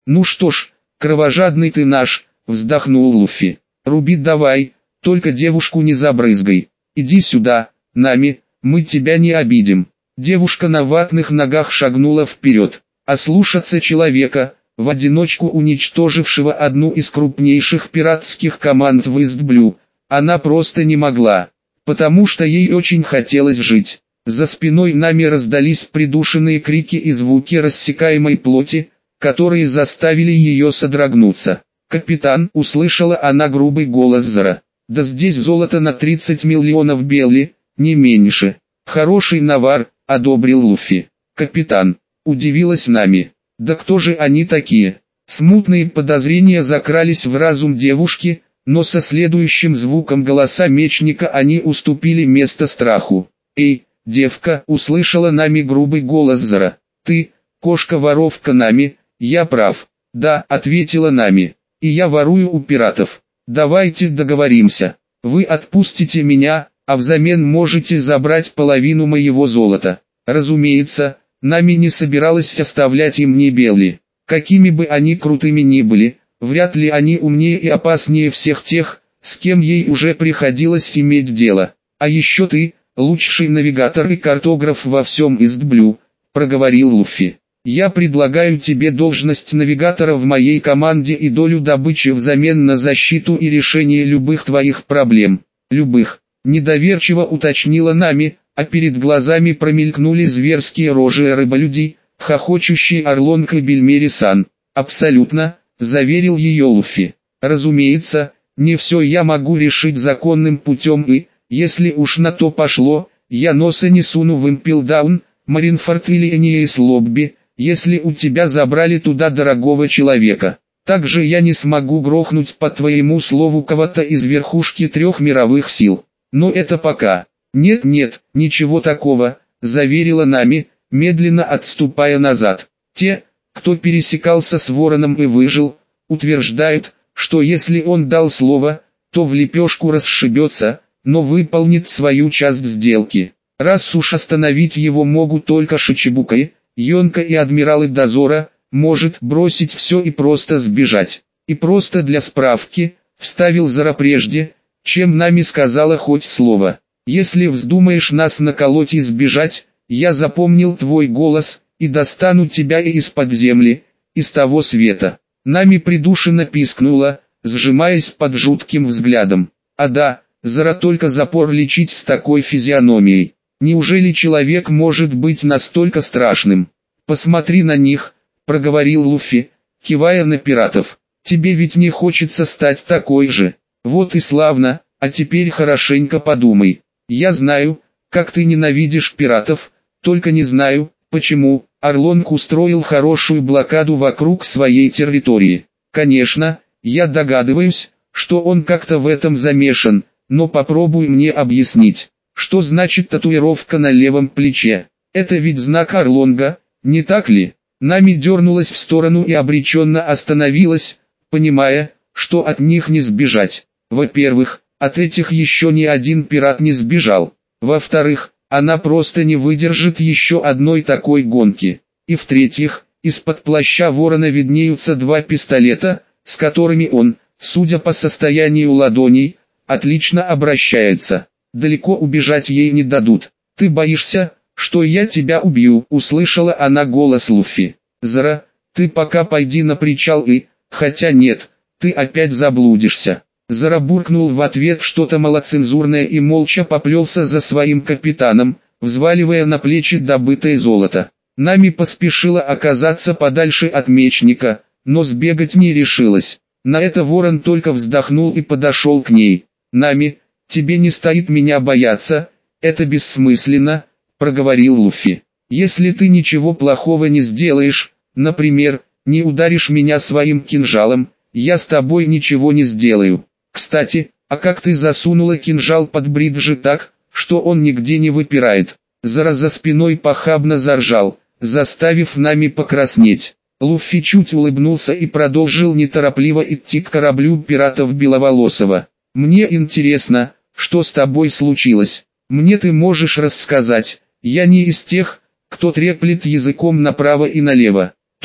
Ну что ж, кровожадный ты наш, вздохнул Луффи. Руби давай, только девушку не забрызгай. Иди сюда, Нами, мы тебя не обидим. Девушка на ватных ногах шагнула вперед. Ослушаться человека, в одиночку уничтожившего одну из крупнейших пиратских команд в Истблю, она просто не могла, потому что ей очень хотелось жить. За спиной Нами раздались придушенные крики и звуки рассекаемой плоти, которые заставили ее содрогнуться. «Капитан!» — услышала она грубый голос Зара. «Да здесь золото на 30 миллионов белли, не меньше». «Хороший навар», — одобрил Луффи. «Капитан!» — удивилась Нами. «Да кто же они такие?» Смутные подозрения закрались в разум девушки, но со следующим звуком голоса мечника они уступили место страху. «Эй, девка!» — услышала Нами грубый голос Зара. «Ты, кошка-воровка Нами, я прав». «Да», — ответила Нами. «И я ворую у пиратов. Давайте договоримся. Вы отпустите меня, а взамен можете забрать половину моего золота». Разумеется, Нами не собиралась оставлять им ни белли. Какими бы они крутыми ни были, вряд ли они умнее и опаснее всех тех, с кем ей уже приходилось иметь дело. «А еще ты, лучший навигатор и картограф во всем Истблю», — проговорил Луффи. «Я предлагаю тебе должность навигатора в моей команде и долю добычи взамен на защиту и решение любых твоих проблем». «Любых», — недоверчиво уточнила Нами, а перед глазами промелькнули зверские рожи рыболюдей, хохочущий Орлонг и Бельмери-сан. «Абсолютно», — заверил ее Луффи. «Разумеется, не все я могу решить законным путем и, если уж на то пошло, я носа не суну в Импелдаун, Маринфорд или Эниэс Лобби, если у тебя забрали туда дорогого человека. Также я не смогу грохнуть по твоему слову кого-то из верхушки 3 мировых сил. Но это пока». «Нет-нет, ничего такого», — заверила Нами, медленно отступая назад. «Те, кто пересекался с Вороном и выжил, утверждают, что если он дал слово, то в лепешку расшибется, но выполнит свою часть сделки. Раз уж остановить его могут только Шичибукай, Йонка и адмиралы дозора, может бросить все и просто сбежать». «И просто для справки», — вставил Зара прежде, чем Нами сказала хоть слово. «Если вздумаешь нас наколоть и сбежать, я запомнил твой голос, и достану тебя и из-под земли, из того света». Нами придушенно пискнула, сжимаясь под жутким взглядом. «А да, Зара только запор лечить с такой физиономией. Неужели человек может быть настолько страшным?» «Посмотри на них», — проговорил Луффи, кивая на пиратов. «Тебе ведь не хочется стать такой же. Вот и славно, а теперь хорошенько подумай. Я знаю, как ты ненавидишь пиратов, только не знаю, почему». Орлонг устроил хорошую блокаду вокруг своей территории. Конечно, я догадываюсь, что он как-то в этом замешан, но попробуй мне объяснить, что значит татуировка на левом плече. Это ведь знак Орлонга, не так ли? Нами дернулась в сторону и обреченно остановилась, понимая, что от них не сбежать. Во-первых, от этих еще ни один пират не сбежал. Во-вторых, она просто не выдержит еще одной такой гонки. И в-третьих, из-под плаща Ворона виднеются 2 пистолета, с которыми он, судя по состоянию ладоней, отлично обращается. Далеко убежать ей не дадут. «Ты боишься, что я тебя убью?» — услышала она голос Луффи. «Зара, ты пока пойди на причал и... хотя нет, ты опять заблудишься». Зара буркнул в ответ что-то малоцензурное и молча поплелся за своим капитаном, взваливая на плечи добытое золото. Нами поспешила оказаться подальше от мечника, но сбегать не решилась. На это Ворон только вздохнул и подошел к ней. «Нами, тебе не стоит меня бояться, это бессмысленно», — проговорил Луффи. «Если ты ничего плохого не сделаешь, например, не ударишь меня своим кинжалом, я с тобой ничего не сделаю. Кстати, а как ты засунула кинжал под бриджи так, что он нигде не выпирает?» Зара за спиной похабно заржал, заставив Нами покраснеть. Луффи чуть улыбнулся и продолжил неторопливо идти к кораблю пиратов Беловолосого. «Мне интересно, что с тобой случилось. Мне ты можешь рассказать, я не из тех, кто треплет языком направо и налево. То,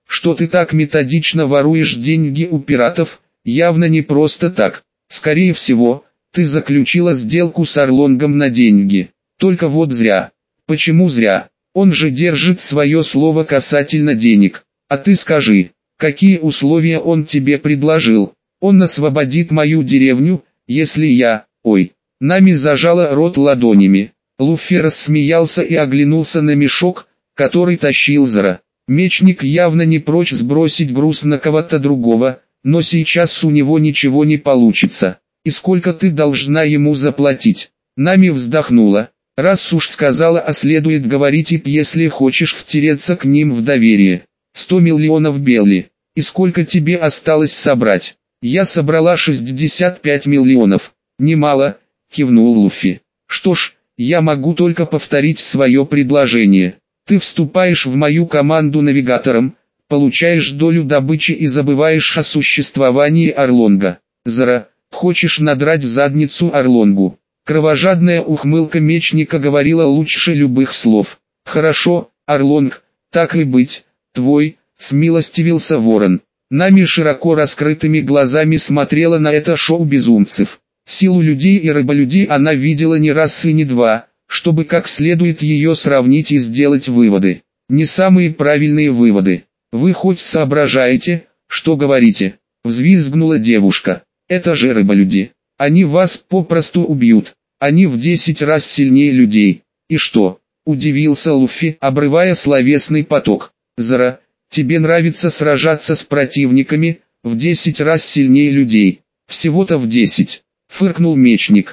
что ты так методично воруешь деньги у пиратов, явно не просто так. Скорее всего, ты заключила сделку с Орлонгом на деньги. Только вот зря. Почему зря? Он же держит свое слово касательно денег. А ты скажи, какие условия он тебе предложил? Он освободит мою деревню, если я... Ой, Нами зажала рот ладонями. Луффи рассмеялся и оглянулся на мешок, который тащил Зора. Мечник явно не прочь сбросить груз на кого-то другого, но сейчас у него ничего не получится. И сколько ты должна ему заплатить? Нами вздохнула. Раз уж сказала, а следует говорить и если хочешь втереться к ним в доверие. 100 миллионов белли. И сколько тебе осталось собрать? Я собрала 65 миллионов. Немало, кивнул Луффи. Что ж, я могу только повторить свое предложение. Ты вступаешь в мою команду навигатором, получаешь долю добычи и забываешь о существовании Орлонга. Зора, хочешь надрать задницу Орлонгу? Кровожадная ухмылка мечника говорила лучше любых слов. Хорошо, Орлонг, так и быть, твой, смилостивился Ворон. Нами широко раскрытыми глазами смотрела на это шоу безумцев. Силу людей и раболюдей она видела не раз и не два, чтобы как следует ее сравнить и сделать выводы. Не самые правильные выводы. Вы хоть соображаете, что говорите? Взвизгнула девушка. Это же раболюди. Они вас попросту убьют. Они в 10 раз сильнее людей. И что? Удивился Луффи, обрывая словесный поток. Зора, тебе нравится сражаться с противниками, в 10 раз сильнее людей. Всего-то в 10. Фыркнул мечник.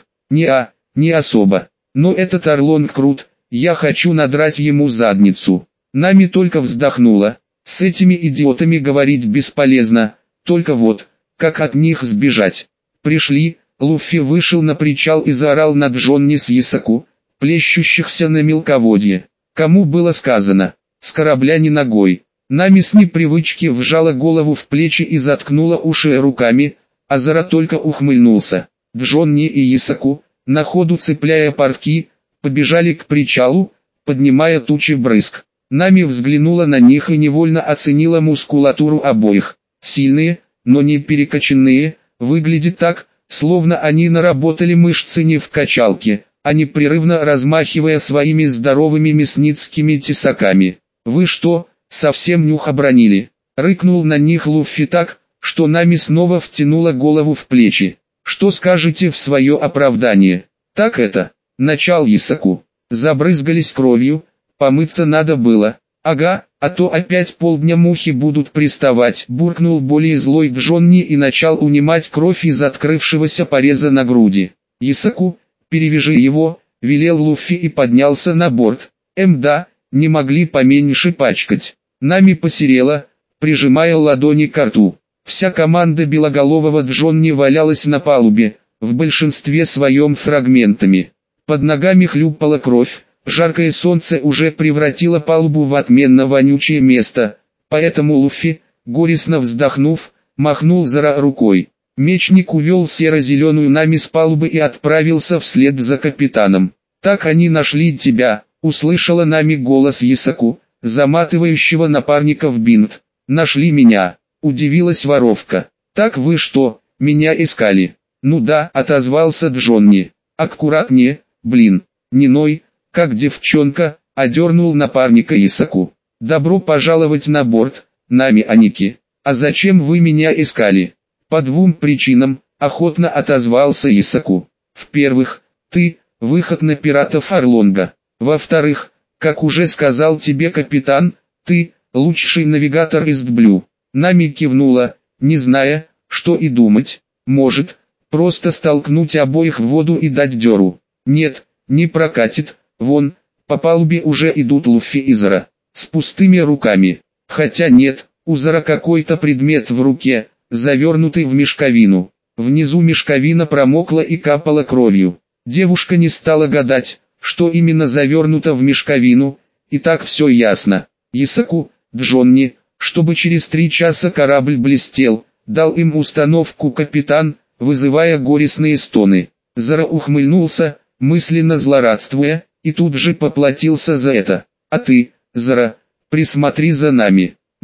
Не особо. Но этот Орлонг крут, я хочу надрать ему задницу. Нами только вздохнула. С этими идиотами говорить бесполезно, только вот, как от них сбежать? Пришли, Луффи вышел на причал и заорал на Джонни с Ясаку, плещущихся на мелководье. Кому было сказано, с корабля не ногой. Нами с непривычки вжала голову в плечи и заткнула уши руками, а Зора только ухмыльнулся. Джонни и Ясаку, на ходу цепляя портки, побежали к причалу, поднимая тучи брызг. Нами взглянула на них и невольно оценила мускулатуру обоих. Сильные, но не перекачанные, выглядит так, словно они наработали мышцы не в качалке, а непрерывно размахивая своими здоровыми мясницкими тесаками. «Вы что, совсем нюх обронили?» Рыкнул на них Луффи так, что Нами снова втянула голову в плечи. «Что скажете в свое оправдание?» «Так это», — начал Ясаку. «Забрызгались кровью, помыться надо было». «Ага, а то опять полдня мухи будут приставать», — буркнул более злой Джонни и начал унимать кровь из открывшегося пореза на груди. «Ясаку, перевяжи его», — велел Луффи и поднялся на борт. Да, не могли поменьше пачкать. Нами посерела, прижимая ладони к рту. Вся команда белоголового Джонни валялась на палубе, в большинстве своем фрагментами. Под ногами хлюпала кровь, жаркое солнце уже превратило палубу в отменно вонючее место, поэтому Луффи, горестно вздохнув, махнул Зора рукой. Мечник увел серо-зеленую Нами с палубы и отправился вслед за капитаном. «Так они нашли тебя», — услышала Нами голос Ясаку, заматывающего напарника в бинт. «Нашли меня», — удивилась воровка. «Так вы что, меня искали?» «Ну да», — отозвался Джонни. «Аккуратнее, блин, не ной, как девчонка», — одернул напарника Ясаку. «Добро пожаловать на борт, Нами Аники. А зачем вы меня искали?» «По двум причинам», — охотно отозвался Ясаку. «В-первых, ты — выход на пиратов Орлонга. Во-вторых, как уже сказал тебе капитан, ты — лучший навигатор Истблю». Нами кивнула, не зная, что и думать. «Может, просто столкнуть обоих в воду и дать дёру?» «Нет, не прокатит, вон, по палубе уже идут Луффи и Зора, с пустыми руками. Хотя нет, у Зора какой-то предмет в руке, завернутый в мешковину. Внизу мешковина промокла и капала кровью. Девушка не стала гадать, что именно завернуто в мешковину, и так все ясно. Ясаку, Джонни, чтобы через 3 часа корабль блестел, дал им установку капитан, вызывая горестные стоны. Зора ухмыльнулся, мысленно злорадствуя, и тут же поплатился за это. «А ты, Зора, присмотри за нами».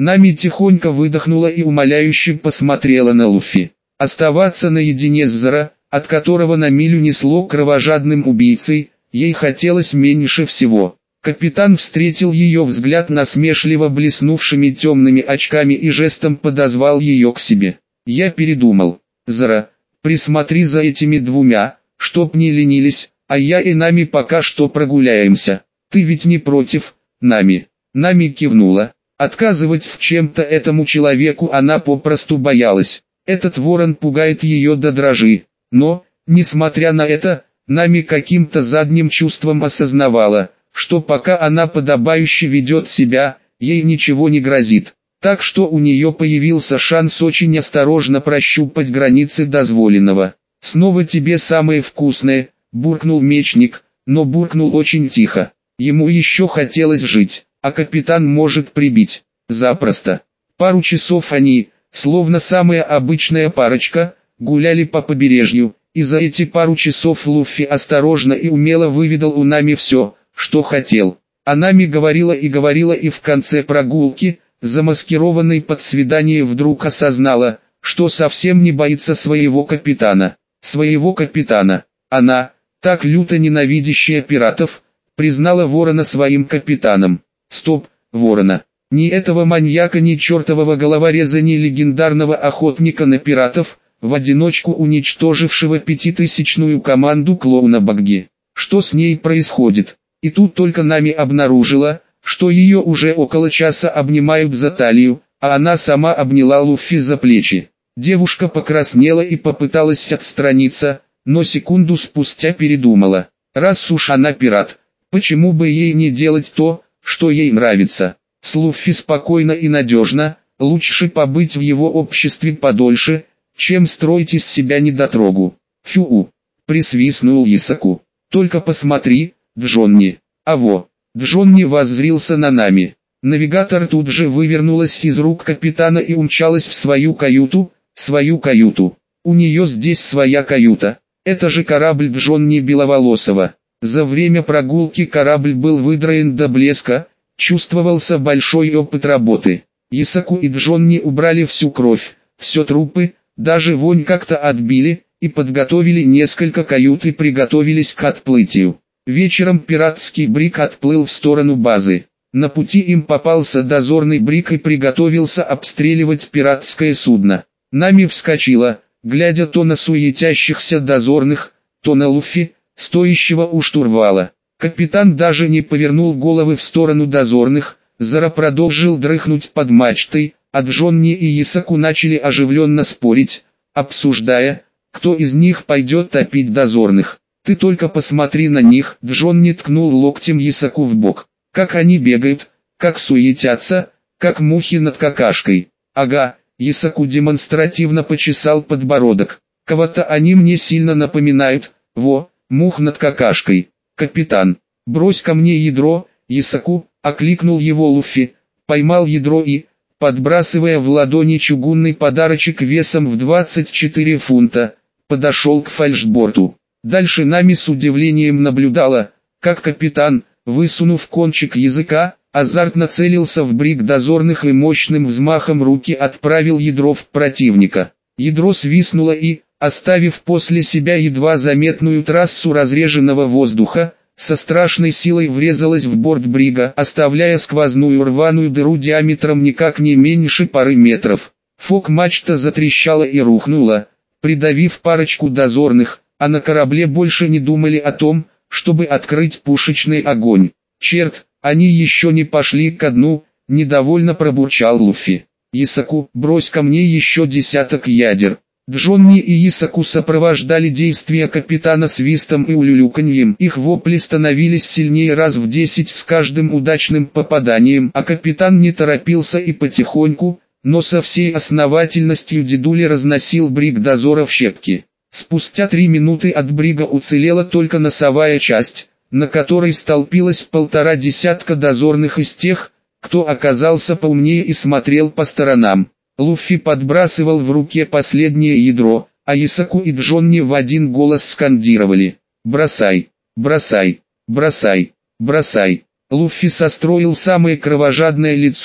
Нами тихонько выдохнула и умоляюще посмотрела на Луффи. Оставаться наедине с Зоро, от которого на милю несло кровожадным убийцей, ей хотелось меньше всего. Капитан встретил ее взгляд насмешливо блеснувшими темными очками и жестом подозвал ее к себе. «Я передумал. Зоро, присмотри за этими двумя, чтоб не ленились, а я и Нами пока что прогуляемся. Ты ведь не против, Нами?» Нами кивнула. Отказывать в чем-то этому человеку она попросту боялась. Этот ворон пугает ее до дрожи. Но, несмотря на это, Нами каким-то задним чувством осознавала, что пока она подобающе ведет себя, ей ничего не грозит. Так что у нее появился шанс очень осторожно прощупать границы дозволенного. «Снова тебе самое вкусное», – буркнул мечник, но буркнул очень тихо. Ему еще хотелось жить, а капитан может прибить. Запросто. Пару часов они, словно самая обычная парочка, гуляли по побережью, и за эти пару часов Луффи осторожно и умело выведал у Нами все, что хотел. А Нами говорила и в конце прогулки, замаскированной под свидание, вдруг осознала, что совсем не боится своего капитана. Своего капитана. Она, так люто ненавидящая пиратов, признала Ворона своим капитаном. Стоп, Ворона. Ни этого маньяка, ни чертового головореза, ни легендарного охотника на пиратов, в одиночку уничтожившего 5000-ную команду клоуна Багги. Что с ней происходит? И тут только Нами обнаружила, что ее уже около часа обнимают за талию, а она сама обняла Луффи за плечи. Девушка покраснела и попыталась отстраниться, но секунду спустя передумала. Раз уж она пират, почему бы ей не делать то, что ей нравится? С Луффи спокойно и надежно, лучше побыть в его обществе подольше, чем строить из себя недотрогу. «Фу!» – присвистнул Исаку. «Только посмотри, Джонни!» «Аво!» Джонни воззрился на Нами. Навигатор тут же вывернулась из рук капитана и умчалась в свою каюту. У нее здесь своя каюта. Это же корабль Джонни Беловолосова. За время прогулки корабль был выдраен до блеска, чувствовался большой опыт работы. Исаку и Джонни убрали всю кровь, все трупы, даже вонь как-то отбили, и подготовили несколько кают и приготовились к отплытию. Вечером пиратский бриг отплыл в сторону базы. На пути им попался дозорный бриг и приготовился обстреливать пиратское судно. Нами вскочила, глядя то на суетящихся дозорных, то на Луффи, стоящего у штурвала. Капитан даже не повернул головы в сторону дозорных. Зоро продолжил дрыхнуть под мачтой, а Джонни и Исаку начали оживленно спорить, обсуждая, кто из них пойдет топить дозорных. «Ты только посмотри на них», — Джонни ткнул локтем Исаку в бок. «Как они бегают, как суетятся, как мухи над какашкой». «Ага», — Исаку демонстративно почесал подбородок. «Кого-то они мне сильно напоминают, мух над какашкой». «Капитан, брось ко мне ядро, Исаку», — окликнул его Луффи, поймал ядро и, подбрасывая в ладони чугунный подарочек весом в 24 фунта, подошел к фальшборту. Дальше Нами с удивлением наблюдала, как капитан, высунув кончик языка, азартно целился в бриг дозорных и мощным взмахом руки отправил ядро в противника. Ядро свистнуло и, оставив после себя едва заметную трассу разреженного воздуха, со страшной силой врезалось в борт брига, оставляя сквозную рваную дыру диаметром никак не меньше пары метров. Фок-мачта затрещала и рухнула, придавив парочку дозорных, а на корабле больше не думали о том, чтобы открыть пушечный огонь. «Черт, они еще не пошли ко дну», — недовольно пробурчал Луффи. «Исаку, брось ко мне еще десяток ядер». Джонни и Исаку сопровождали действия капитана свистом и улюлюканьем. Их вопли становились сильнее раз в 10 с каждым удачным попаданием, а капитан не торопился и потихоньку, но со всей основательностью дедули разносил бриг дозора в щепки. Спустя 3 минуты от брига уцелела только носовая часть, на которой столпилось 1,5 десятка дозорных из тех, кто оказался поумнее и смотрел по сторонам. Луффи подбрасывал в руке последнее ядро, а Исаку и Джонни в один голос скандировали: «Бросай, бросай, бросай, бросай». Луффи состроил самое кровожадное лицо,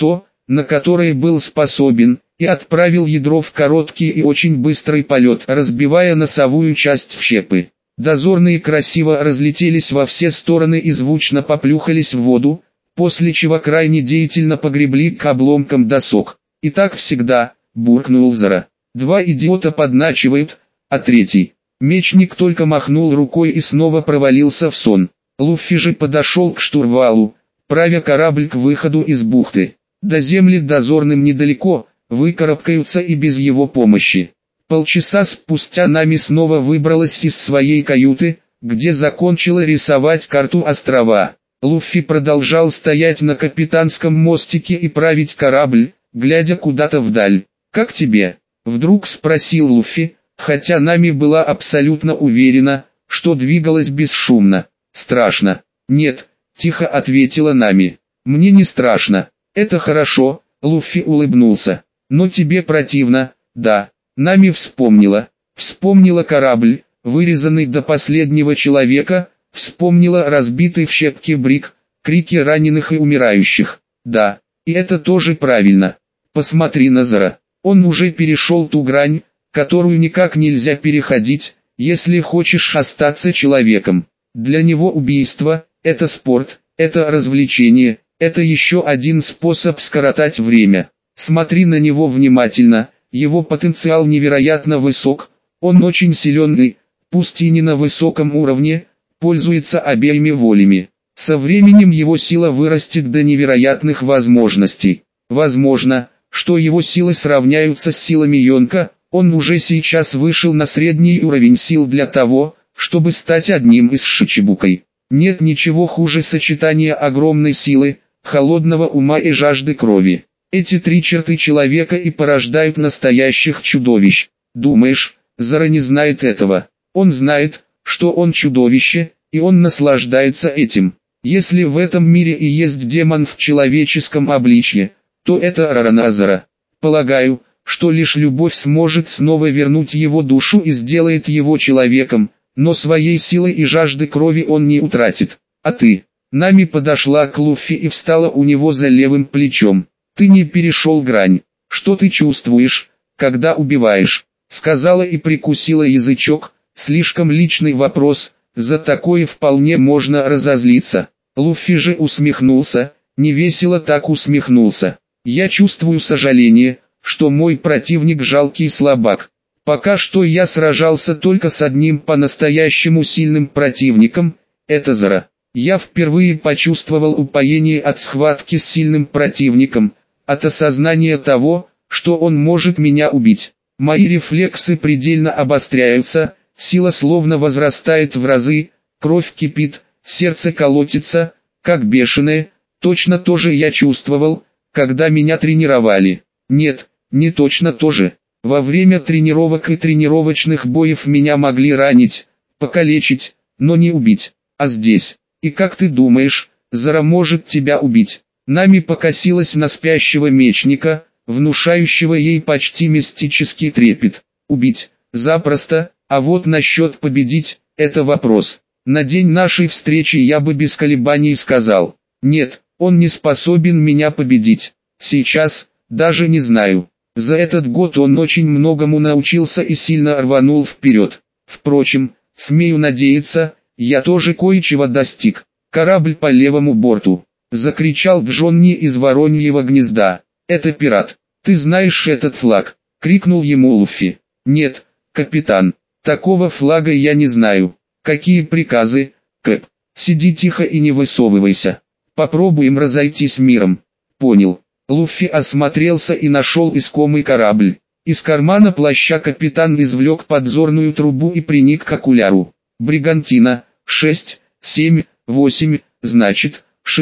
на которое был способен, и отправил ядро в короткий и очень быстрый полет, разбивая носовую часть в щепы. Дозорные красиво разлетелись во все стороны и звучно поплюхались в воду, после чего крайне деятельно погребли к обломкам досок. «И так всегда», — буркнул Зара. «Два идиота подначивают, а третий». Мечник только махнул рукой и снова провалился в сон. Луффи же подошел к штурвалу, правя корабль к выходу из бухты. До земли дозорным недалеко, выкарабкаются и без его помощи. Полчаса спустя Нами снова выбралась из своей каюты, где закончила рисовать карту острова. Луффи продолжал стоять на капитанском мостике и править корабль, глядя куда-то вдаль. «Как тебе?» — вдруг спросил Луффи, хотя Нами была абсолютно уверена, что двигалась бесшумно. «Страшно». «Нет», — тихо ответила Нами. «Мне не страшно». «Это хорошо», — Луффи улыбнулся. «Но тебе противно, да». Нами вспомнила. Вспомнила корабль, вырезанный до последнего человека, вспомнила разбитый в щепки брик, крики раненых и умирающих. Да, и это тоже правильно. Посмотри на Зара. Он уже перешел ту грань, которую никак нельзя переходить, если хочешь остаться человеком. Для него убийство – это спорт, это развлечение, это еще один способ скоротать время. Смотри на него внимательно, его потенциал невероятно высок, он очень силен и, пусть и не на высоком уровне, пользуется обеими волями. Со временем его сила вырастет до невероятных возможностей. Возможно, что его силы сравняются с силами Йонка, он уже сейчас вышел на средний уровень сил для того, чтобы стать одним из Шичибукой. Нет ничего хуже сочетания огромной силы, холодного ума и жажды крови. Эти три черты человека и порождают настоящих чудовищ. Думаешь, Зара не знает этого? Он знает, что он чудовище, и он наслаждается этим. Если в этом мире и есть демон в человеческом обличье, то это Рараназара. Полагаю, что лишь любовь сможет снова вернуть его душу и сделает его человеком, но своей силы и жажды крови он не утратит. А ты? Нами подошла к Луффи и встала у него за левым плечом. Ты не перешел грань. Что ты чувствуешь, когда убиваешь? Сказала и прикусила язычок. Слишком личный вопрос, за такое вполне можно разозлиться. Луффи же усмехнулся, невесело так усмехнулся. Я чувствую сожаление, что мой противник жалкий слабак. Пока что я сражался только с одним по-настоящему сильным противником, это Зара. Я впервые почувствовал упоение от схватки с сильным противником, от осознания того, что он может меня убить. Мои рефлексы предельно обостряются, сила словно возрастает в разы, кровь кипит, сердце колотится, как бешеное. Точно то же я чувствовал, когда меня тренировали. Нет, не точно то же. Во время тренировок и тренировочных боев меня могли ранить, покалечить, но не убить. А здесь? И как ты думаешь, Зара может тебя убить? Нами покосилась на спящего мечника, внушающего ей почти мистический трепет. Убить? Запросто, а вот насчет победить, это вопрос. На день нашей встречи я бы без колебаний сказал: нет, он не способен меня победить. Сейчас, даже не знаю. За этот год он очень многому научился и сильно рванул вперед. Впрочем, смею надеяться, я тоже кое-чего достиг. Корабль по левому борту. Закричал Джонни из Вороньего гнезда. Это пират. Ты знаешь этот флаг? Крикнул ему Луффи. Нет, капитан. Такого флага я не знаю. Какие приказы, Кэп? Сиди тихо и не высовывайся. Попробуем разойтись миром. Понял. Луффи осмотрелся и нашел искомый корабль. Из кармана плаща капитан извлек подзорную трубу и приник к окуляру. Бригантина, 6, 7, 8, значит,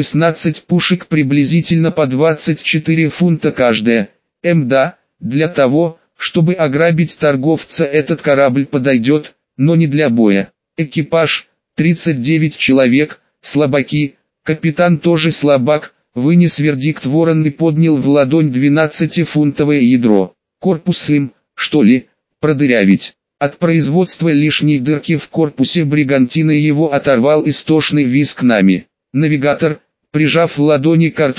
16 пушек приблизительно по 24 фунта каждая. Да, для того, чтобы ограбить торговца этот корабль подойдет, но не для боя. Экипаж, 39 человек, слабаки, капитан тоже слабак. Вынес вердикт Ворон и поднял в ладонь 12-фунтовое ядро. Корпус им, что ли, продырявить? От производства лишней дырки в корпусе бригантины его оторвал истошный визг Нами. Навигатор, прижав ладони к рту,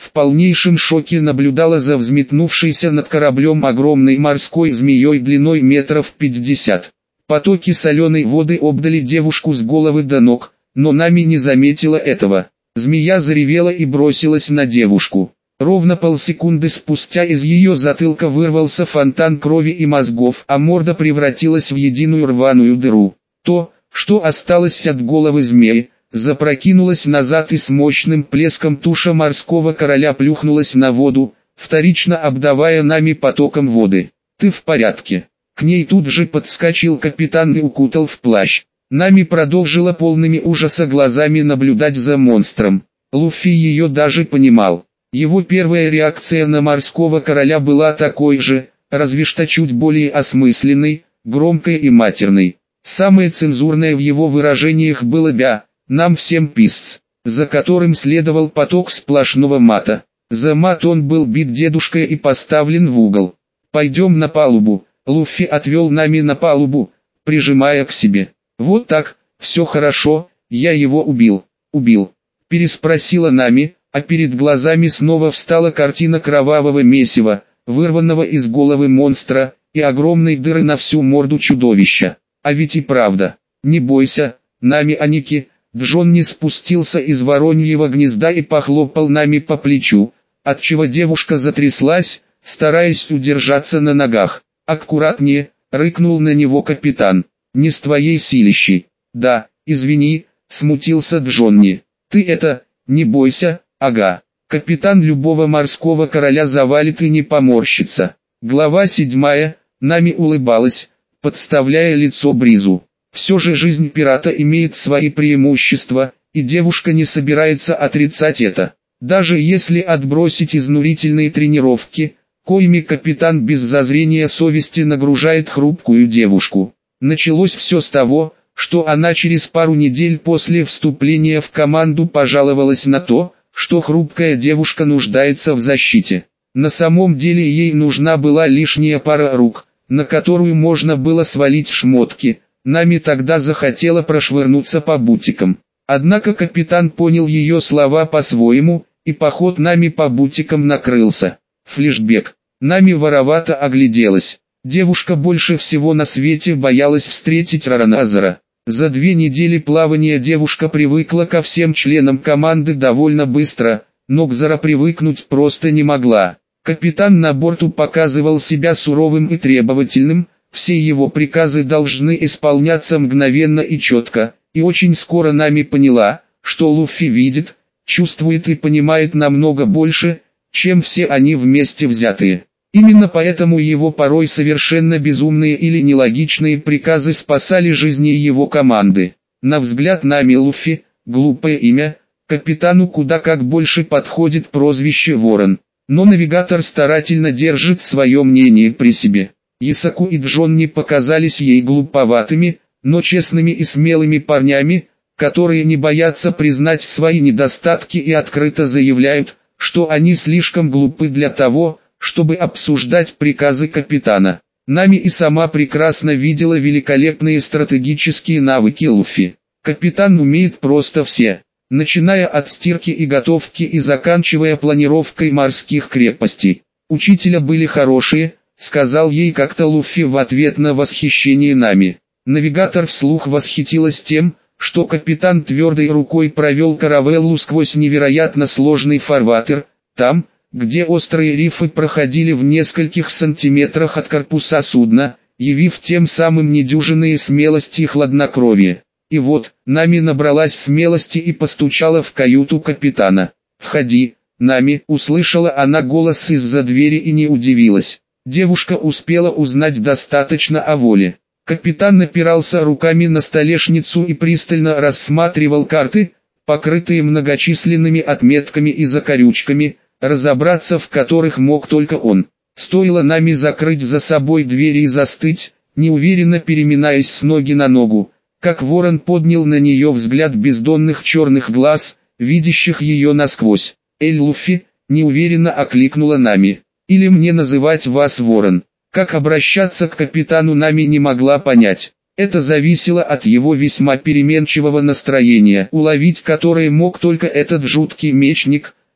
в полнейшем шоке наблюдала за взметнувшейся над кораблем огромной морской змеей длиной метров 50. Потоки соленой воды обдали девушку с головы до ног, но Нами не заметила этого. Змея заревела и бросилась на девушку. Ровно полсекунды спустя из ее затылка вырвался фонтан крови и мозгов, а морда превратилась в единую рваную дыру. То, что осталось от головы змеи, запрокинулась назад и с мощным плеском туша морского короля плюхнулась на воду, вторично обдавая Нами потоком воды. «Ты в порядке?» К ней тут же подскочил капитан и укутал в плащ. Нами продолжила полными ужаса глазами наблюдать за монстром. Луффи ее даже понимал. Его первая реакция на морского короля была такой же, разве что чуть более осмысленной, громкой и матерной. Самое цензурное в его выражениях было «бя», «нам всем писц», за которым следовал поток сплошного мата. За мат он был бит дедушкой и поставлен в угол. «Пойдем на палубу», Луффи отвел Нами на палубу, прижимая к себе. «Вот так, все хорошо, я его убил». «Убил?» – переспросила Нами, а перед глазами снова встала картина кровавого месива, вырванного из головы монстра, и огромной дыры на всю морду чудовища. А ведь и правда. «Не бойся, Нами Аники», Джон не спустился из вороньего гнезда и похлопал Нами по плечу, отчего девушка затряслась, стараясь удержаться на ногах. «Аккуратнее», — рыкнул на него капитан. «Не с твоей силищей». «Да, извини», — смутился Джонни. «Ты это, не бойся, ага». Капитан любого морского короля завалит и не поморщится. Глава 7. Нами улыбалась, подставляя лицо бризу. Все же жизнь пирата имеет свои преимущества, и девушка не собирается отрицать это. Даже если отбросить изнурительные тренировки, коими капитан без зазрения совести нагружает хрупкую девушку. Началось все с того, что она через пару недель после вступления в команду пожаловалась на то, что хрупкая девушка нуждается в защите. На самом деле ей нужна была лишняя пара рук, на которую можно было свалить шмотки. Нами тогда захотела прошвырнуться по бутикам. Однако капитан понял ее слова по-своему, и поход Нами по бутикам накрылся. Флешбэк. Нами воровато огляделась. Девушка больше всего на свете боялась встретить Рараназара. За 2 недели плавания девушка привыкла ко всем членам команды довольно быстро, но к Зара привыкнуть просто не могла. Капитан на борту показывал себя суровым и требовательным, все его приказы должны исполняться мгновенно и четко, и очень скоро Нами поняла, что Луффи видит, чувствует и понимает намного больше, чем все они вместе взятые. Именно поэтому его порой совершенно безумные или нелогичные приказы спасали жизни его команды. На взгляд Нами Луффи, глупое имя, капитану куда как больше подходит прозвище Ворон. Но навигатор старательно держит свое мнение при себе. Исаку и Джон не показались ей глуповатыми, но честными и смелыми парнями, которые не боятся признать свои недостатки и открыто заявляют, что они слишком глупы для того, чтобы обсуждать приказы капитана. Нами и сама прекрасно видела великолепные стратегические навыки Луффи. Капитан умеет просто все, начиная от стирки и готовки и заканчивая планировкой морских крепостей. Учителя были хорошие, сказал ей как-то Луффи в ответ на восхищение Нами. Навигатор вслух восхитилась тем, что капитан твердой рукой провел каравеллу сквозь невероятно сложный фарватер, там, где острые рифы проходили в нескольких сантиметрах от корпуса судна, явив тем самым недюжинные смелости и хладнокровие. И вот, Нами набралась смелости и постучала в каюту капитана. «Входи, Нами», услышала она голос из-за двери и не удивилась. Девушка успела узнать достаточно о Воле. Капитан опирался руками на столешницу и пристально рассматривал карты, покрытые многочисленными отметками и закорючками, разобраться в которых мог только он. Стоило Нами закрыть за собой двери и застыть, неуверенно переминаясь с ноги на ногу, как Ворон поднял на нее взгляд бездонных черных глаз, видящих ее насквозь. «Эй, Луффи», неуверенно окликнула Нами. «Или мне называть вас Ворон?» Как обращаться к капитану Нами не могла понять. Это зависело от его весьма переменчивого настроения, уловить которое мог только этот жуткий мечник,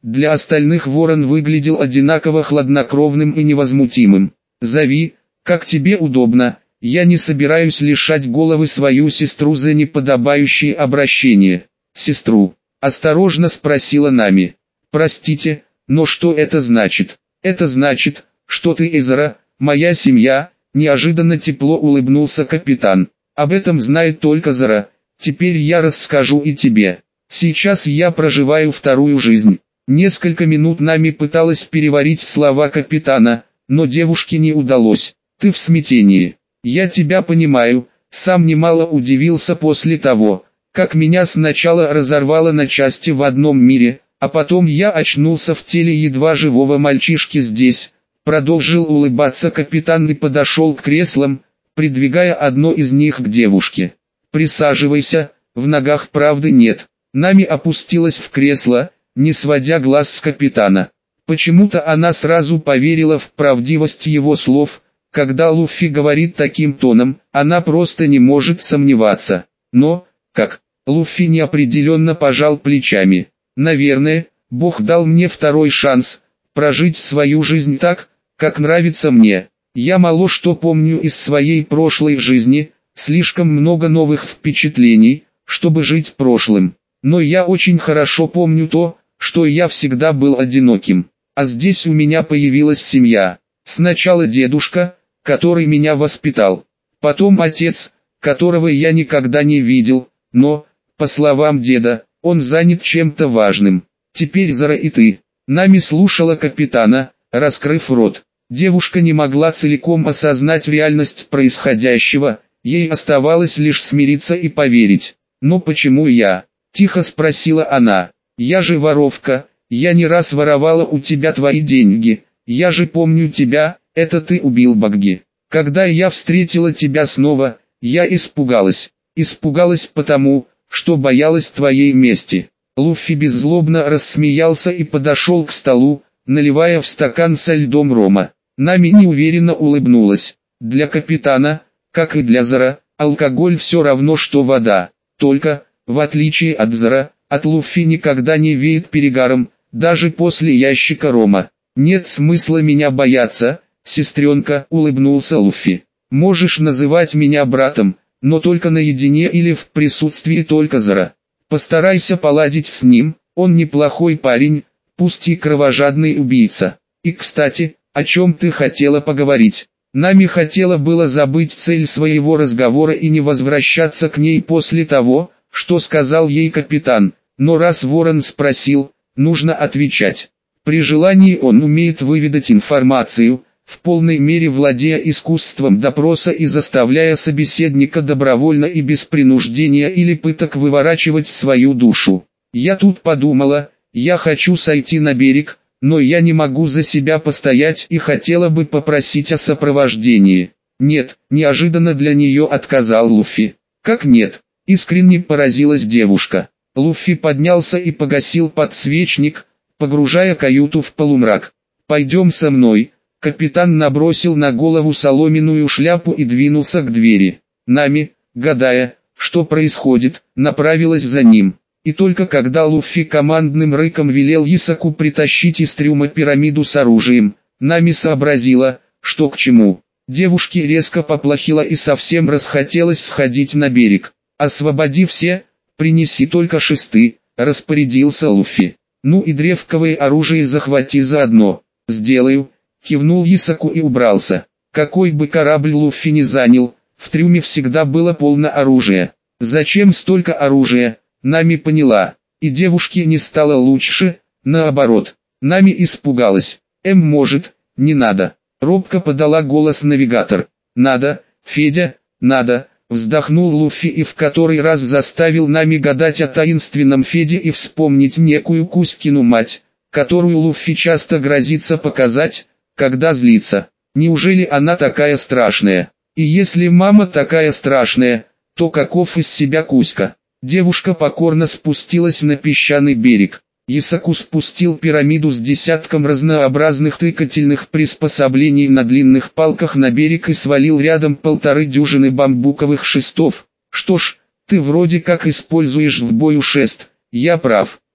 Для остальных ворон выглядел одинаково хладнокровным и невозмутимым. «Зови, как тебе удобно, я не собираюсь лишать головы свою сестру за неподобающее обращение». «Сестру?» – осторожно спросила Нами. «Простите, но что это значит?» «Это значит, что ты Эзра, моя семья», – неожиданно тепло улыбнулся капитан. «Об этом знает только Зара, теперь я расскажу и тебе. Сейчас я проживаю вторую жизнь». Несколько минут Нами пыталась переварить слова капитана, но девушке не удалось. «Ты в смятении. Я тебя понимаю», – сам немало удивился после того, как меня сначала разорвало на части в одном мире, а потом я очнулся в теле едва живого мальчишки здесь. Продолжил улыбаться капитан и подошел к креслам, придвигая одно из них к девушке. «Присаживайся, в ногах правды нет». Нами опустилась в кресло, не сводя глаз с капитана. Почему-то она сразу поверила в правдивость его слов. Когда Луффи говорит таким тоном, она просто не может сомневаться. Но, как? Луффи неопределенно пожал плечами. «Наверное, Бог дал мне второй шанс, прожить свою жизнь так, как нравится мне. Я мало что помню из своей прошлой жизни, слишком много новых впечатлений, чтобы жить прошлым. Но я очень хорошо помню то, что я всегда был одиноким. А здесь у меня появилась семья. Сначала дедушка, который меня воспитал. Потом отец, которого я никогда не видел, но, по словам деда, он занят чем-то важным. Теперь Зара и ты». Нами слушала капитана, раскрыв рот. Девушка не могла целиком осознать реальность происходящего, ей оставалось лишь смириться и поверить. «Но почему я?» – тихо спросила она. «Я же воровка, я не раз воровала у тебя твои деньги, я же помню тебя, это ты убил Багги. Когда я встретила тебя снова, я испугалась. Испугалась потому, что боялась твоей мести». Луффи беззлобно рассмеялся и подошел к столу, наливая в стакан со льдом рома. Нами неуверенно улыбнулась. Для капитана, как и для Зара, алкоголь все равно что вода. Только, в отличие от Зара, от Луффи никогда не веет перегаром, даже после ящика рома. «Нет смысла меня бояться, сестренка», — улыбнулся Луффи. «Можешь называть меня братом, но только наедине или в присутствии только Зара. Постарайся поладить с ним, он неплохой парень, пусть и кровожадный убийца. И кстати, о чем ты хотела поговорить?» Нами хотела было забыть цель своего разговора и не возвращаться к ней после того, что сказал ей капитан, но раз Ворон спросил, нужно отвечать. При желании он умеет выведать информацию, в полной мере владея искусством допроса и заставляя собеседника добровольно и без принуждения или пыток выворачивать свою душу. «Я тут подумала, я хочу сойти на берег, но я не могу за себя постоять и хотела бы попросить о сопровождении». «Нет», — неожиданно для нее отказал Луффи. «Как нет?» — искренне поразилась девушка. Луффи поднялся и погасил подсвечник, погружая каюту в полумрак. «Пойдем со мной». Капитан набросил на голову соломенную шляпу и двинулся к двери. Нами, гадая, что происходит, направилась за ним. И только когда Луффи командным рыком велел Исаку притащить из трюма пирамиду с оружием, Нами сообразила, что к чему. Девушке резко поплохело и совсем расхотелось сходить на берег. «Освободи все, принеси только шесты», — распорядился Луффи. «Ну и древковое оружие захвати заодно». «Сделаю», — кивнул Исаку и убрался. Какой бы корабль Луффи не занял, в трюме всегда было полно оружия. Зачем столько оружия, Нами поняла. И девушке не стало лучше, наоборот. Нами испугалась. Может, не надо». Робко подала голос навигатор. «Надо, Федя, надо», вздохнул Луффи и в который раз заставил Нами гадать о таинственном Феде и вспомнить некую Кузькину мать, которую Луффи часто грозится показать, когда злится. Неужели она такая страшная? И если мама такая страшная, то каков из себя Кузька? Девушка покорно спустилась на песчаный берег. Исаку спустил пирамиду с десятком разнообразных тыкательных приспособлений на длинных палках на берег и свалил рядом 1,5 дюжины бамбуковых шестов. «Что ж, ты вроде как используешь в бою шест, я прав».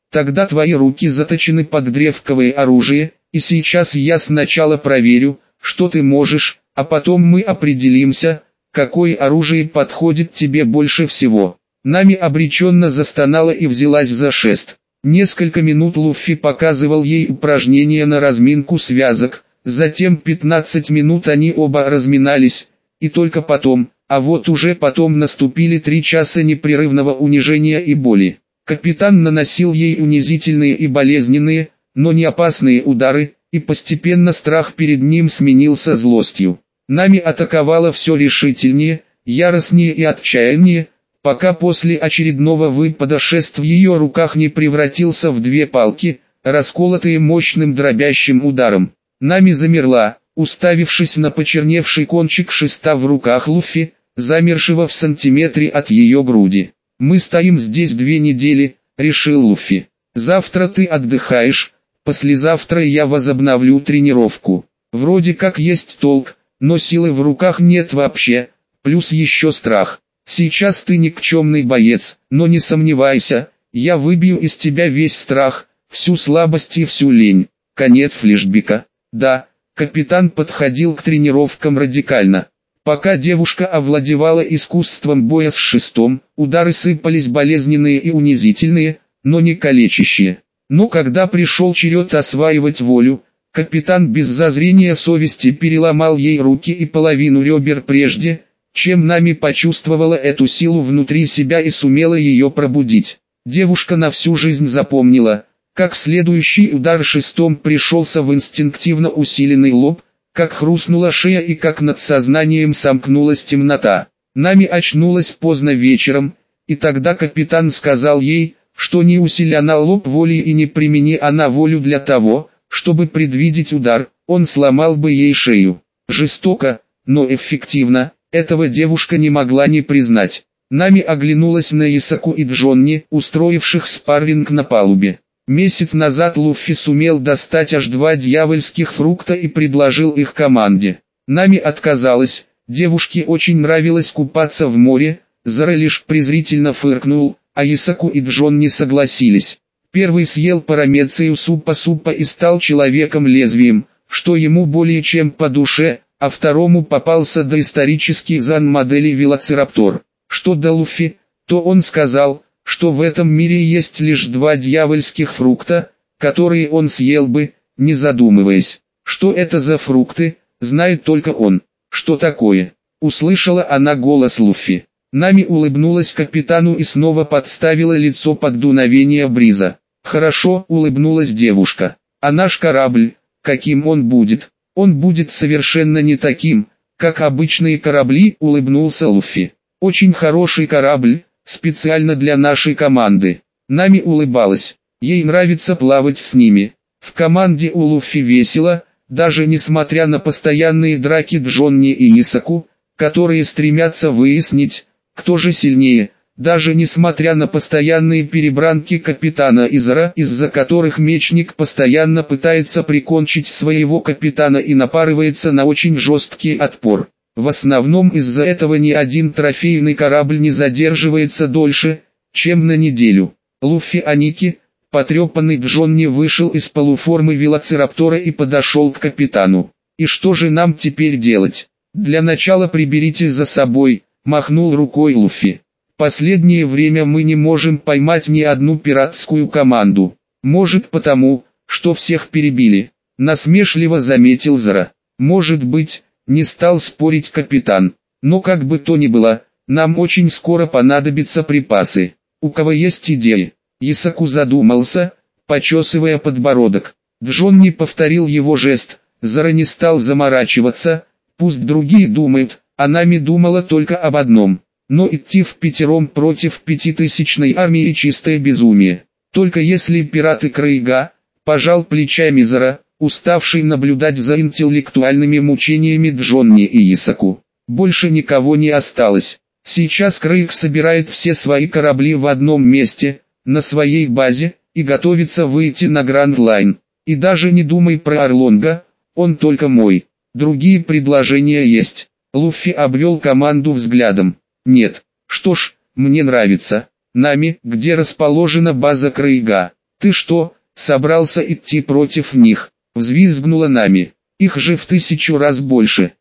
Тогда твои руки заточены под древковое оружие, и сейчас я сначала проверю, что ты можешь, а потом мы определимся, какое оружие подходит тебе больше всего. Нами обреченно застонала и взялась за шест. Несколько минут Луффи показывал ей упражнения на разминку связок, затем 15 минут они оба разминались, и только потом, а вот уже потом наступили 3 часа непрерывного унижения и боли. Капитан наносил ей унизительные и болезненные, но не опасные удары, и постепенно страх перед ним сменился злостью. Нами атаковало все решительнее, яростнее и отчаяннее, пока после очередного выпада шест в ее руках не превратился в 2 палки, расколотые мощным дробящим ударом. Нами замерла, уставившись на почерневший кончик шеста в руках Луффи, замершего в сантиметре от ее груди. «Мы стоим здесь 2 недели», — решил Луффи. «Завтра ты отдыхаешь, послезавтра я возобновлю тренировку. Вроде как есть толк, но силы в руках нет вообще, плюс еще страх. Сейчас ты никчемный боец, но не сомневайся, я выбью из тебя весь страх, всю слабость и всю лень». Конец флешбека. Да, капитан подходил к тренировкам радикально. Пока девушка овладевала искусством боя с шестом, удары сыпались болезненные и унизительные, но не калечащие. Но когда пришел черед осваивать волю, капитан без зазрения совести переломал ей руки и половину ребер прежде, чем Нами почувствовала эту силу внутри себя и сумела ее пробудить. Девушка на всю жизнь запомнила, как следующий удар шестом пришелся в инстинктивно усиленный лоб, как хрустнула шея и как над сознанием сомкнулась темнота. Нами очнулась поздно вечером, и тогда капитан сказал ей, что не усиляна лоб воли и не примени она волю для того, чтобы предвидеть удар, он сломал бы ей шею. Жестоко, но эффективно, этого девушка не могла не признать. Нами оглянулась на Исаку и Джонни, устроивших спарринг на палубе. Месяц назад Луффи сумел достать аж 2 дьявольских фрукта и предложил их команде. Нами отказалась, девушке очень нравилось купаться в море, Зара лишь презрительно фыркнул, а Исаку и Джон не согласились. Первый съел парамецию супа и стал человеком-лезвием, что ему более чем по душе, а второму попался доисторический зан-модели велоцираптор. Что до Луффи, то он сказал, что в этом мире есть лишь 2 дьявольских фрукта, которые он съел бы, не задумываясь. Что это за фрукты, знает только он. Что такое? Услышала она голос Луффи. Нами улыбнулась капитану и снова подставила лицо под дуновение бриза. Хорошо, улыбнулась девушка. А наш корабль, каким он будет? Он будет совершенно не таким, как обычные корабли, улыбнулся Луффи. Очень хороший корабль, специально для нашей команды. Нами улыбалась. Ей нравится плавать с ними. В команде у Луффи весело, даже несмотря на постоянные драки Джонни и Исаку, которые стремятся выяснить, кто же сильнее, даже несмотря на постоянные перебранки капитана и Зара, из-за которых мечник постоянно пытается прикончить своего капитана и напарывается на очень жесткий отпор. В основном из-за этого ни один трофейный корабль не задерживается дольше, чем на неделю. Луффи Аники, потрепанный Джонни, вышел из полуформы велоцираптора и подошел к капитану. «И что же нам теперь делать?» «Для начала приберите за собой», — махнул рукой Луффи. «Последнее время мы не можем поймать ни одну пиратскую команду. Может потому, что всех перебили», — насмешливо заметил Зара. «Может быть». Не стал спорить капитан. Но как бы то ни было, нам очень скоро понадобятся припасы. У кого есть идеи? Исаку задумался, почесывая подбородок. Джонни повторил его жест. Зара не стал заморачиваться. Пусть другие думают, а Нами думала только об одном. Но идти впятером против 5000-ной армии чистое безумие. Только если пираты Крейга, пожал плечами Зара, уставший наблюдать за интеллектуальными мучениями Джонни и Исаку. Больше никого не осталось. Сейчас Крейг собирает все свои корабли в одном месте, на своей базе, и готовится выйти на Гранд Лайн. И даже не думай про Орлонга, он только мой. Другие предложения есть. Луффи обвел команду взглядом. Нет. Что ж, мне нравится. Нами, где расположена база Крейга. «Ты что, собрался идти против них?» — взвизгнула Нами. «Их же в 1000 раз больше.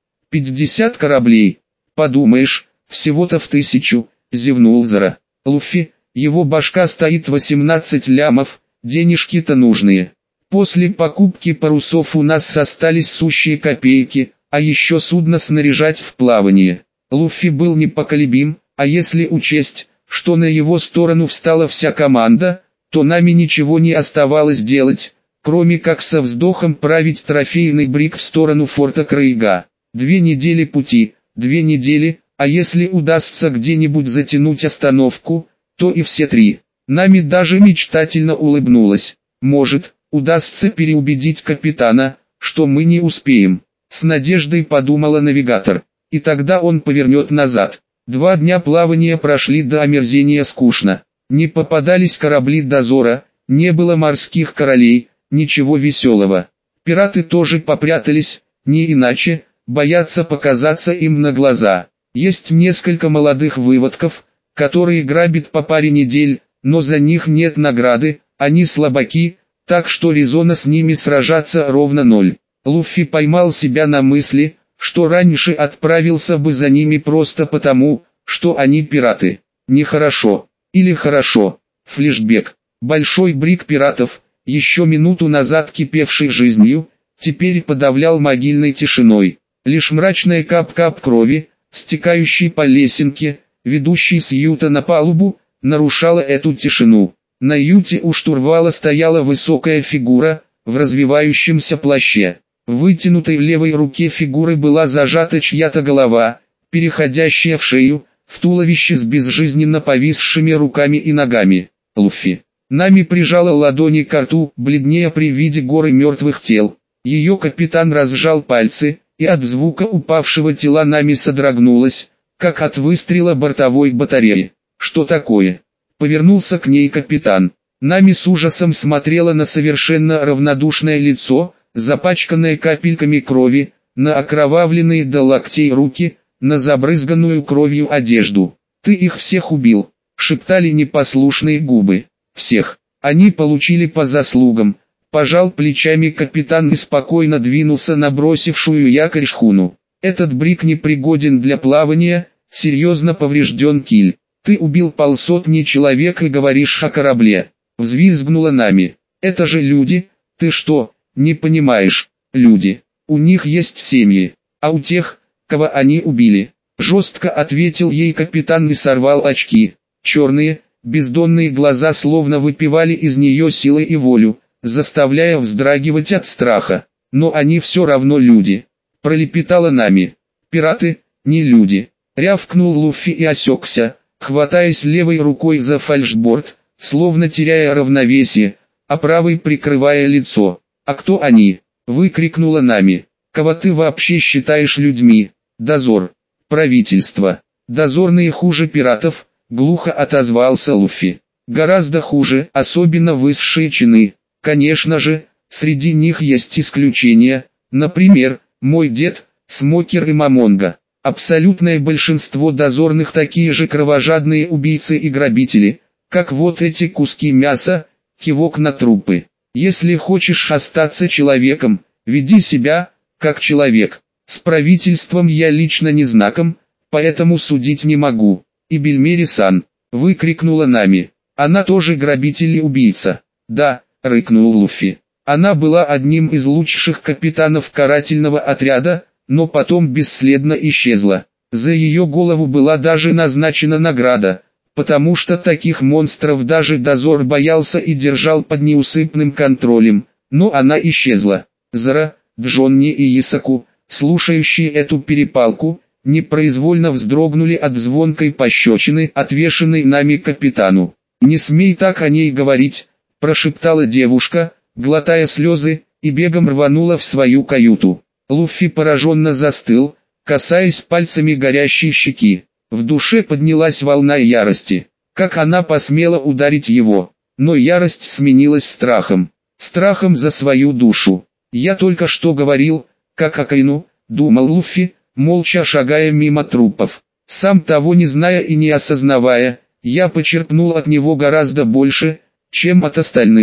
50 кораблей. Подумаешь, всего-то в 1000», — зевнул Зара. «Луффи, его башка стоит 18 лямов, денежки-то нужные. После покупки парусов у нас остались сущие копейки, а еще судно снаряжать в плавание». Луффи был непоколебим, а если учесть, что на его сторону встала вся команда, то Нами ничего не оставалось делать, кроме как со вздохом править трофейный брик в сторону форта Крейга. 2 недели пути, 2 недели, а если удастся где-нибудь затянуть остановку, то и все 3. Нами даже мечтательно улыбнулась. «Может, удастся переубедить капитана, что мы не успеем», — с надеждой подумала навигатор. «И тогда он повернет назад». 2 дня плавания прошли до омерзения скучно. Не попадались корабли дозора, не было морских королей, ничего веселого. Пираты тоже попрятались, не иначе, боятся показаться им на глаза. Есть несколько молодых выводков, которые грабят по паре недель, но за них нет награды, они слабаки, так что резона с ними сражаться ровно 0. Луффи поймал себя на мысли, что раньше отправился бы за ними просто потому, что они пираты. Нехорошо. Или хорошо. Флешбэк. Большой брик пиратов, еще минуту назад кипевший жизнью, теперь подавлял могильной тишиной. Лишь мрачная кап-кап крови, стекающей по лесенке, ведущей с юта на палубу, нарушала эту тишину. На юте у штурвала стояла высокая фигура, в развивающемся плаще. В вытянутой левой руке фигуры была зажата чья-то голова, переходящая в шею, в туловище с безжизненно повисшими руками и ногами. Луффи. Нами прижала ладони к рту, бледнее при виде горы мертвых тел. Ее капитан разжал пальцы, и от звука упавшего тела Нами содрогнулась, как от выстрела бортовой батареи. «Что такое?» Повернулся к ней капитан. Нами с ужасом смотрела на совершенно равнодушное лицо, запачканное капельками крови, на окровавленные до локтей руки, на забрызганную кровью одежду. «Ты их всех убил», — шептали непослушные губы. «Всех. Они получили по заслугам». Пожал плечами капитан и спокойно двинулся на бросившую якорь шхуну. «Этот брик непригоден для плавания, серьезно поврежден киль. Ты убил 500 человек и говоришь о корабле», — взвизгнула Нами. «Это же люди, ты что, не понимаешь? Люди. У них есть семьи, а у тех, кого они убили», — жестко ответил ей капитан и сорвал очки. Черные, бездонные глаза словно выпивали из нее силы и волю, заставляя вздрагивать от страха. «Но они все равно люди», — пролепетала Нами. «Пираты, не люди», — рявкнул Луффи и осекся, хватаясь левой рукой за фальшборд, словно теряя равновесие, а правой прикрывая лицо. «А кто они?» — выкрикнула Нами. «Кого ты вообще считаешь людьми?» «Дозор. Правительство. Дозорные хуже пиратов», — глухо отозвался Луффи. «Гораздо хуже, особенно высшие чины. Конечно же, среди них есть исключения, например, мой дед, Смокер и Мамонга. Абсолютное большинство дозорных такие же кровожадные убийцы и грабители, как вот эти куски мяса», кивок на трупы. «Если хочешь остаться человеком, веди себя, как человек. С правительством я лично не знаком, поэтому судить не могу». «И Бельмери-сан», — выкрикнула Нами. «Она тоже грабитель и убийца». «Да», — рыкнул Луффи. «Она была одним из лучших капитанов карательного отряда, но потом бесследно исчезла. За ее голову была даже назначена награда, потому что таких монстров даже дозор боялся и держал под неусыпным контролем, но она исчезла». Зара, Джонни и Исаку, слушающие эту перепалку, непроизвольно вздрогнули от звонкой пощечины, отвешенной Нами капитану. «Не смей так о ней говорить», — прошептала девушка, глотая слезы, и бегом рванула в свою каюту. Луффи пораженно застыл, касаясь пальцами горящей щеки. В душе поднялась волна ярости. Как она посмела ударить его? Но ярость сменилась страхом. Страхом за свою душу. «Я только что говорил, как Акаину», — думал Луффи, молча шагая мимо трупов. Сам того не зная и не осознавая, я почерпнул от него гораздо больше, чем от остальных.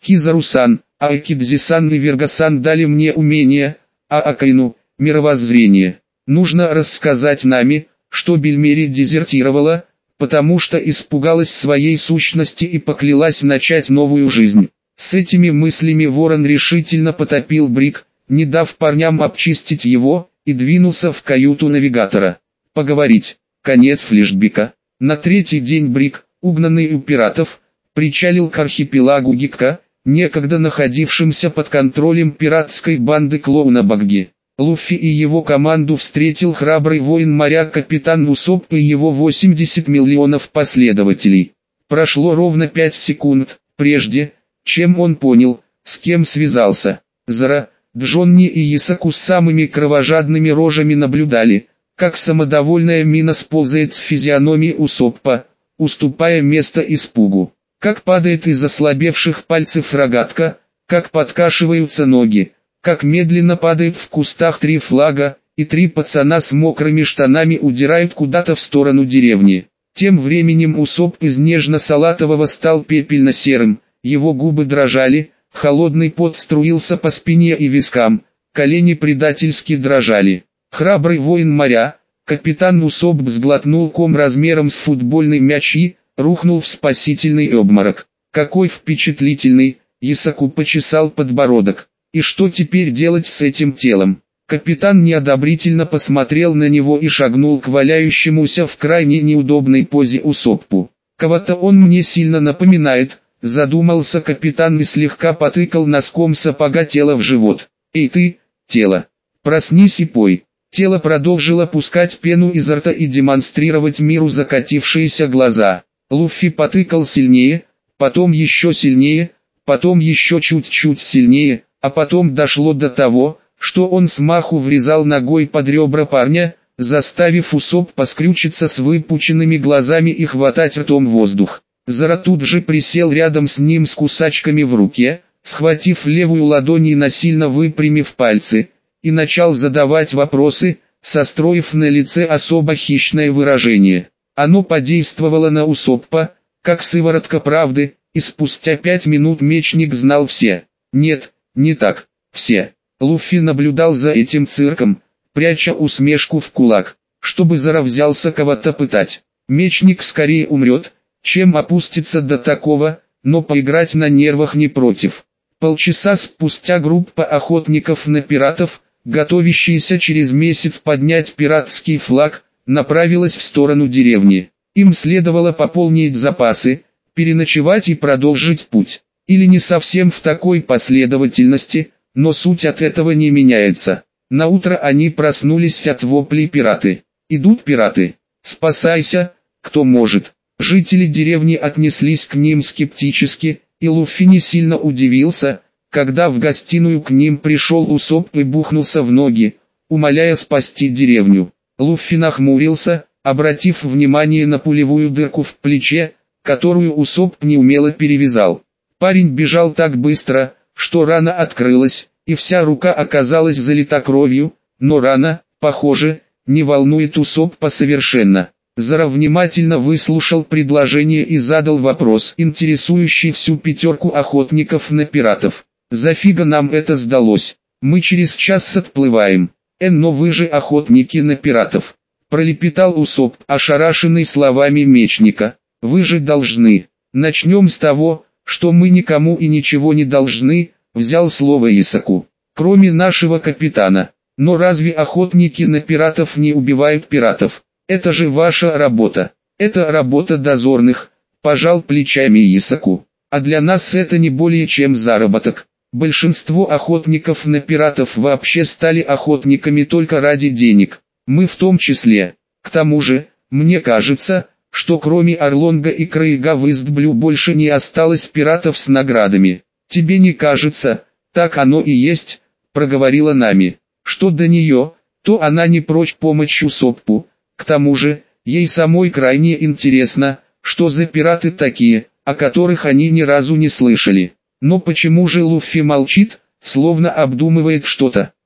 Кизару-сан, Айкидзи-сан и Верга-сан дали мне умение, а Акаину – мировоззрение. Нужно рассказать Нами, что Бельмери дезертировала, потому что испугалась своей сущности и поклялась начать новую жизнь. С этими мыслями Ворон решительно потопил Брик, не дав парням обчистить его, и двинулся в каюту навигатора. Поговорить. Конец флешбека. На третий день Брик, угнанный у пиратов, причалил к архипелагу Гикка, некогда находившимся под контролем пиратской банды клоуна Багги. Луффи и его команду встретил храбрый воин-моряк капитан Усоп и его 80 миллионов последователей. Прошло ровно 5 секунд, прежде, чем он понял, с кем связался. Зара, Джонни и Ясаку с самыми кровожадными рожами наблюдали, как самодовольная мина сползает с физиономии Усоппа, уступая место испугу. Как падает из ослабевших пальцев рогатка, как подкашиваются ноги, как медленно падают в кустах 3 флага, и 3 пацана с мокрыми штанами удирают куда-то в сторону деревни. Тем временем Усоп из нежно-салатового стал пепельно-серым, его губы дрожали, холодный пот струился по спине и вискам, колени предательски дрожали. Храбрый воин моря, капитан Усоп сглотнул ком размером с футбольный мяч и рухнул в спасительный обморок. Какой впечатлительный, Ясаку почесал подбородок. И что теперь делать с этим телом? Капитан неодобрительно посмотрел на него и шагнул к валяющемуся в крайне неудобной позе Усоппу. Кого-то он мне сильно напоминает, задумался капитан и слегка потыкал носком сапога тело в живот. Эй ты, тело, проснись и пой. Тело продолжило пускать пену изо рта и демонстрировать миру закатившиеся глаза. Луффи потыкал сильнее, потом еще сильнее, потом еще чуть-чуть сильнее, а потом дошло до того, что он смаху врезал ногой под ребра парня, заставив Усоп поскрючиться с выпученными глазами и хватать ртом воздух. Зара тут же присел рядом с ним с кусачками в руке, схватив левую ладонь и насильно выпрямив пальцы, и начал задавать вопросы, состроив на лице особо хищное выражение. Оно подействовало на Усоппа, как сыворотка правды, и спустя 5 минут мечник знал все. Нет, не так, все. Луффи наблюдал за этим цирком, пряча усмешку в кулак, чтобы Зара взялся кого-то пытать. Мечник скорее умрет, чем опустится до такого, но поиграть на нервах не против. Полчаса спустя группа охотников на пиратов, готовящаяся через месяц поднять пиратский флаг, направилась в сторону деревни. Им следовало пополнить запасы, переночевать и продолжить путь. Или не совсем в такой последовательности, но суть от этого не меняется. Наутро они проснулись от воплей пираты. Идут пираты. Спасайся, кто может. Жители деревни отнеслись к ним скептически, и Луффи не сильно удивился, когда в гостиную к ним пришел Усоп и бухнулся в ноги, умоляя спасти деревню. Луффи нахмурился, обратив внимание на пулевую дырку в плече, которую Усоп неумело перевязал. Парень бежал так быстро, что рана открылась, и вся рука оказалась залита кровью, но рана, похоже, не волнует Усоппа совершенно. Зара внимательно выслушал предложение и задал вопрос, интересующий всю 5 охотников на пиратов. «Зафига нам это сдалось? Мы через час отплываем. Но вы же охотники на пиратов», — пролепетал Усоп, ошарашенный словами мечника. «Вы же должны. Начнем с того, что мы никому и ничего не должны», — взял слово Ясаку. «Кроме нашего капитана. Но разве охотники на пиратов не убивают пиратов? Это же ваша работа. Это работа дозорных», — пожал плечами Ясаку. «А для нас это не более чем заработок. Большинство охотников на пиратов вообще стали охотниками только ради денег. Мы в том числе. К тому же, мне кажется, что кроме Орлонга и Крейга в Истблю больше не осталось пиратов с наградами. Тебе не кажется?» «Так оно и есть», — проговорила Нами. «Что до нее, то она не прочь помочь Усоппу. К тому же, ей самой крайне интересно, что за пираты такие, о которых они ни разу не слышали». «Но почему же Луффи молчит, словно обдумывает что-то?»